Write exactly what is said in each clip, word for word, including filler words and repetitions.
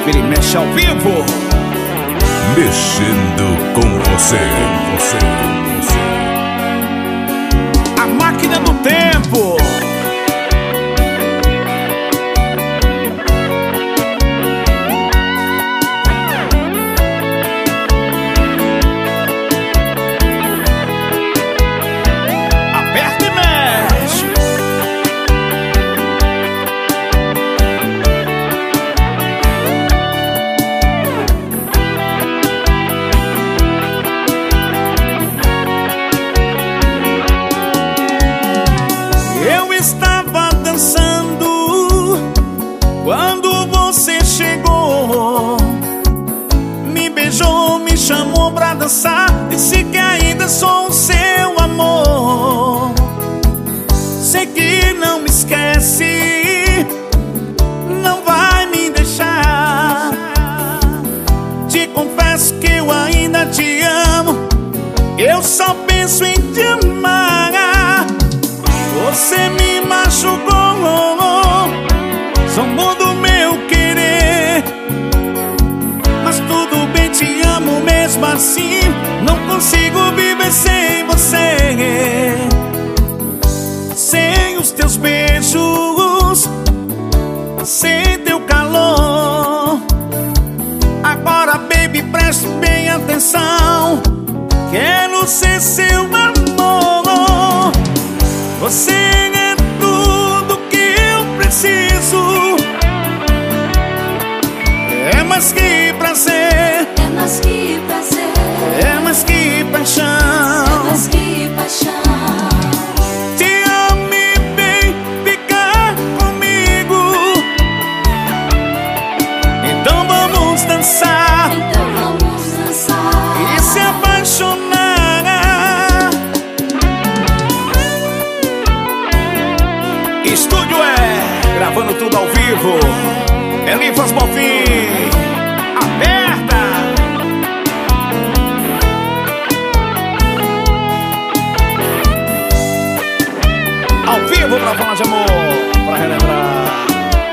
Ele mexe ao vivo, mexendo com você, você, você. A máquina do tempo. Aperta e mexe. Eu estava dançando quando você chegou, me beijou, me chamou pra dançar, disse que ainda sou o seu amor. Sei que não me esquece, não vai me deixar. Te confesso que eu ainda te amo, eu só penso em te amar. Você me machucou, só muda o meu querer. Mas tudo bem, te amo mesmo assim, não consigo viver sem você. Sem os teus beijos, sem teu calor. Agora, baby, preste bem atenção, quero ser seu amor. Você é tudo que eu preciso, é mais que prazer, É mais que prazer, é mais que paixão. é mais que paixão. Te amo e vem ficar comigo, então vamos dançar Então vamos dançar e se apaixonar. Estúdio é gravando tudo ao vivo. Elifas Bonfim, aperta. Ao vivo pra falar de amor, pra relembrar.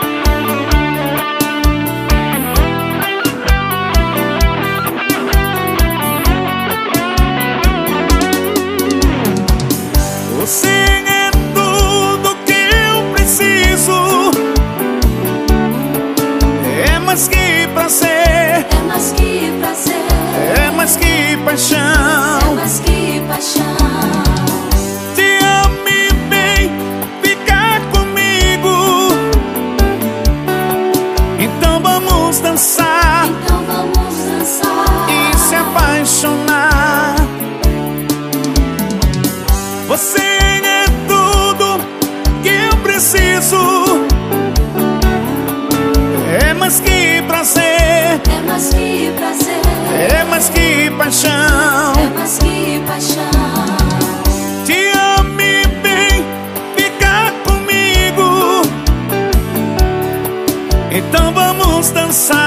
Você é tudo que eu preciso, é mais que prazer, É mais que prazer, é mais que é paixão. mais que paixão. Te amo e vem ficar comigo, então vamos dançar Então vamos dançar e se apaixonar. Você é tudo que eu preciso, é mais que prazer, É mais que prazer, é mais que paixão. é mais que paixão. Te amo e vem ficar comigo, então vamos dançar